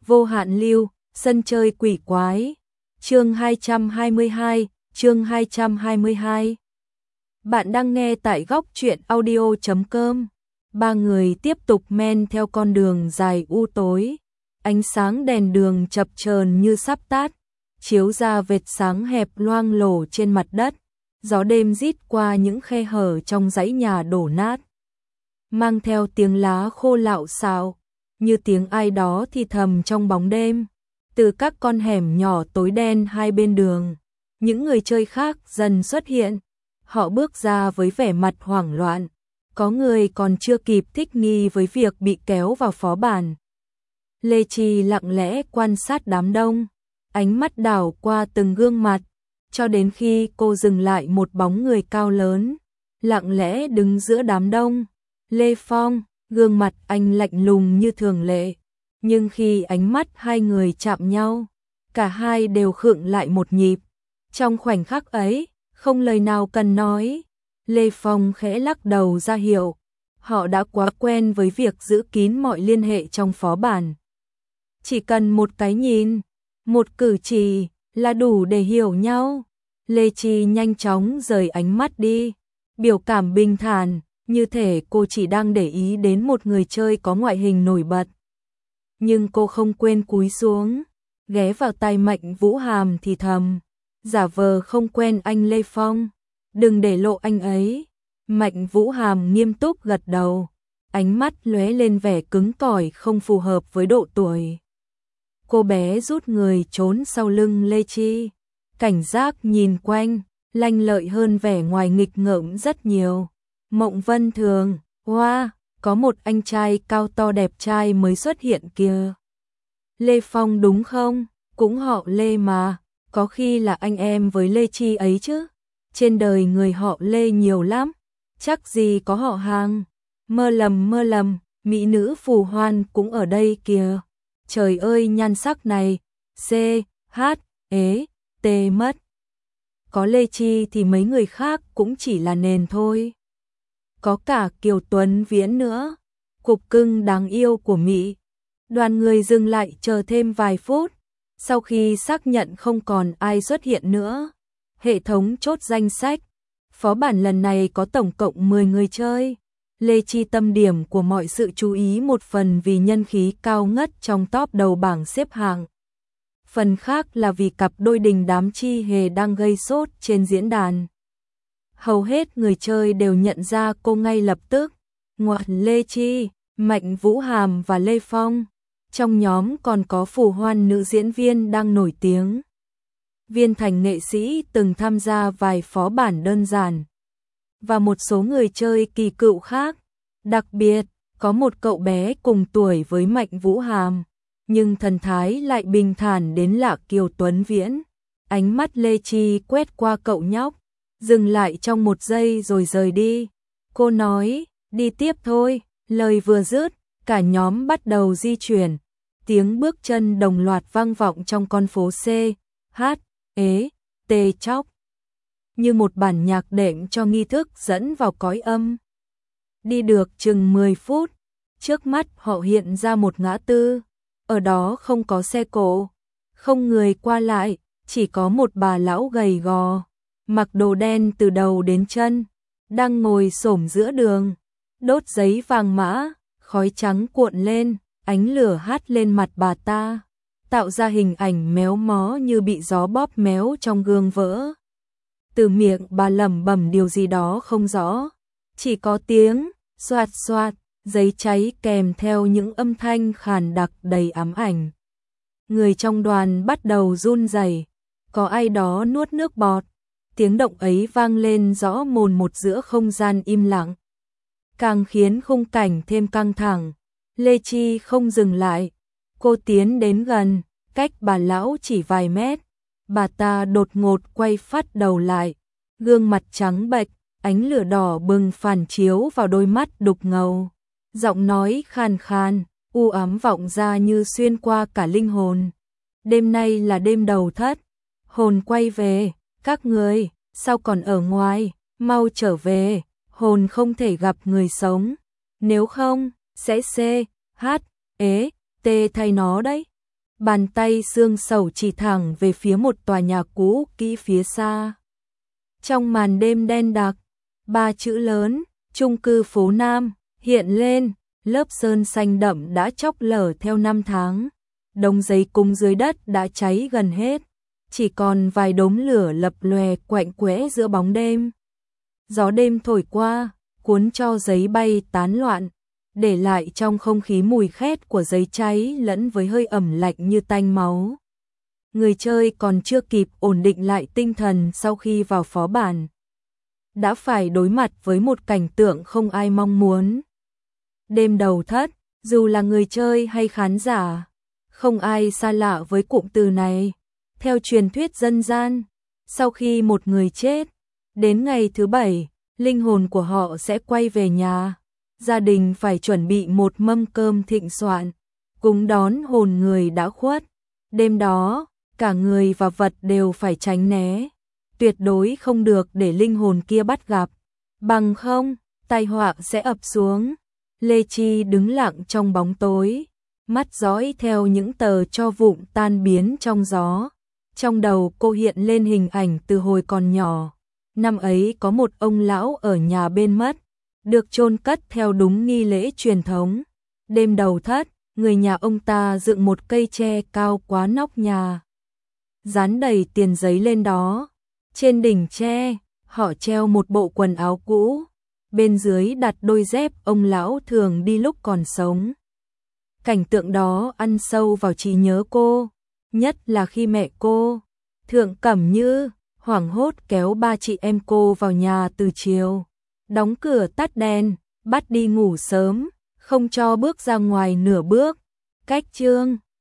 Vô hạn lưu, sân chơi quỷ quái. Chương 222. Bạn đang nghe tại góc truyện audio.com. Ba người tiếp tục men theo con đường dài u tối. Ánh sáng đèn đường chập chờn như sắp tắt, chiếu ra vệt sáng hẹp loang lổ trên mặt đất. Gió đêm rít qua những khe hở trong dãy nhà đổ nát, mang theo tiếng lá khô lạo xạo, như tiếng ai đó thì thầm trong bóng đêm. Từ các con hẻm nhỏ tối đen hai bên đường, những người chơi khác dần xuất hiện. Họ bước ra với vẻ mặt hoảng loạn, có người còn chưa kịp thích nghi với việc bị kéo vào phó bản. Lê Chi lặng lẽ quan sát đám đông, ánh mắt đảo qua từng gương mặt, cho đến khi cô dừng lại một bóng người cao lớn, lặng lẽ đứng giữa đám đông. Lê Phong, gương mặt anh lạnh lùng như thường lệ, nhưng khi ánh mắt hai người chạm nhau, cả hai đều khựng lại một nhịp. Trong khoảnh khắc ấy, không lời nào cần nói, Lê Phong khẽ lắc đầu ra hiệu, họ đã quá quen với việc giữ kín mọi liên hệ trong phó bản. Chỉ cần một cái nhìn, một cử chỉ là đủ để hiểu nhau. Lê Chi nhanh chóng rời ánh mắt đi, biểu cảm bình thản, như thể cô chỉ đang để ý đến một người chơi có ngoại hình nổi bật. Nhưng cô không quên cúi xuống, ghé vào tai Mạnh Vũ Hàm thì thầm, giả vờ không quen anh Lê Phong, đừng để lộ anh ấy. Mạnh Vũ Hàm nghiêm túc gật đầu, ánh mắt lóe lên vẻ cứng cỏi không phù hợp với độ tuổi. Cô bé rút người trốn sau lưng Lê Chi, cảnh giác nhìn quanh, lanh lợi hơn vẻ ngoài nghịch ngợm rất nhiều. Mộng Vân Thường, wow, có một anh trai cao to đẹp trai mới xuất hiện kìa. Lê Phong đúng không? Cũng họ Lê mà, có khi là anh em với Lê Chi ấy chứ. Trên đời người họ Lê nhiều lắm, chắc gì có họ hàng. Mơ lầm, mỹ nữ phù hoan cũng ở đây kìa. Trời ơi nhan sắc này, T mất. Có Lê Chi thì mấy người khác cũng chỉ là nền thôi. Có cả Kiều Tuấn Viễn nữa, cục cưng đáng yêu của Mỹ. Đoàn người dừng lại chờ thêm vài phút, sau khi xác nhận không còn ai xuất hiện nữa, hệ thống chốt danh sách. Phó bản lần này có tổng cộng 10 người chơi. Lê Chi tâm điểm của mọi sự chú ý, một phần vì nhân khí cao ngất trong top đầu bảng xếp hạng, phần khác là vì cặp đôi đình đám Chi Hề đang gây sốt trên diễn đàn. Hầu hết người chơi đều nhận ra cô ngay lập tức, ngoại Lê Chi, Mạnh Vũ Hàm và Lê Phong. Trong nhóm còn có phù hoan nữ diễn viên đang nổi tiếng. Viên Thành nghệ sĩ từng tham gia vài phó bản đơn giản. Và một số người chơi kỳ cựu khác. Đặc biệt, có một cậu bé cùng tuổi với Mạnh Vũ Hàm, nhưng thần thái lại bình thản đến lạ. Kiều Tuấn Viễn. Ánh mắt Lê Chi quét qua cậu nhóc, dừng lại trong một giây rồi rời đi. Cô nói, đi tiếp thôi. Lời vừa dứt, cả nhóm bắt đầu di chuyển. Tiếng bước chân đồng loạt vang vọng trong con phố T chóc, như một bản nhạc đệm cho nghi thức dẫn vào cõi âm. Đi được chừng 10 phút, trước mắt họ hiện ra một ngã tư. Ở đó không có xe cộ, không người qua lại, chỉ có một bà lão gầy gò, mặc đồ đen từ đầu đến chân, đang ngồi xổm giữa đường, đốt giấy vàng mã, khói trắng cuộn lên, ánh lửa hắt lên mặt bà ta, tạo ra hình ảnh méo mó như bị gió bóp méo trong gương vỡ. Từ miệng bà lẩm bẩm điều gì đó không rõ, chỉ có tiếng xoạt xoạt, giấy cháy kèm theo những âm thanh khàn đặc đầy ám ảnh. Người trong đoàn bắt đầu run rẩy, có ai đó nuốt nước bọt. Tiếng động ấy vang lên rõ mồn một giữa không gian im lặng, càng khiến khung cảnh thêm căng thẳng. Lê Chi không dừng lại, cô tiến đến gần, cách bà lão chỉ vài mét. Bà ta đột ngột quay phắt đầu lại, gương mặt trắng bệch, ánh lửa đỏ bừng phản chiếu vào đôi mắt đục ngầu. Giọng nói khàn khàn, u ám vọng ra như xuyên qua cả linh hồn. Đêm nay là đêm đầu thất, hồn quay về, các người, sao còn ở ngoài, mau trở về, hồn không thể gặp người sống, nếu không, sẽ C, H, E, T thay nó đấy. Bàn tay xương sầu chỉ thẳng về phía một tòa nhà cũ kỹ phía xa. Trong màn đêm đen đặc, 3 chữ lớn, chung cư phố Nam, hiện lên, lớp sơn xanh đậm đã chóc lở theo năm tháng. Đống giấy cúng dưới đất đã cháy gần hết, chỉ còn vài đốm lửa lập lòe quạnh quẽ giữa bóng đêm. Gió đêm thổi qua, cuốn cho giấy bay tán loạn, để lại trong không khí mùi khét của giấy cháy lẫn với hơi ẩm lạnh như tanh máu. Người chơi còn chưa kịp ổn định lại tinh thần sau khi vào phó bản, đã phải đối mặt với một cảnh tượng không ai mong muốn. Đêm đầu thất, dù là người chơi hay khán giả, không ai xa lạ với cụm từ này. Theo truyền thuyết dân gian, sau khi một người chết, đến ngày thứ 7, linh hồn của họ sẽ quay về nhà. Gia đình phải chuẩn bị một mâm cơm thịnh soạn, cúng đón hồn người đã khuất. Đêm đó, cả người và vật đều phải tránh né, tuyệt đối không được để linh hồn kia bắt gặp, bằng không, tai họa sẽ ập xuống. Lê Chi đứng lặng trong bóng tối, mắt dõi theo những tờ tro vụn tan biến trong gió. Trong đầu cô hiện lên hình ảnh từ hồi còn nhỏ. Năm ấy có một ông lão ở nhà bên mất, được chôn cất theo đúng nghi lễ truyền thống. Đêm đầu thất, người nhà ông ta dựng một cây tre cao quá nóc nhà, dán đầy tiền giấy lên đó. Trên đỉnh tre, họ treo một bộ quần áo cũ, bên dưới đặt đôi dép ông lão thường đi lúc còn sống. Cảnh tượng đó ăn sâu vào trí nhớ cô, nhất là khi mẹ cô, Thượng Cẩm Như, hoảng hốt kéo 3 chị em cô vào nhà từ chiều, đóng cửa tắt đèn, bắt đi ngủ sớm, không cho bước ra ngoài nửa bước. Cách chương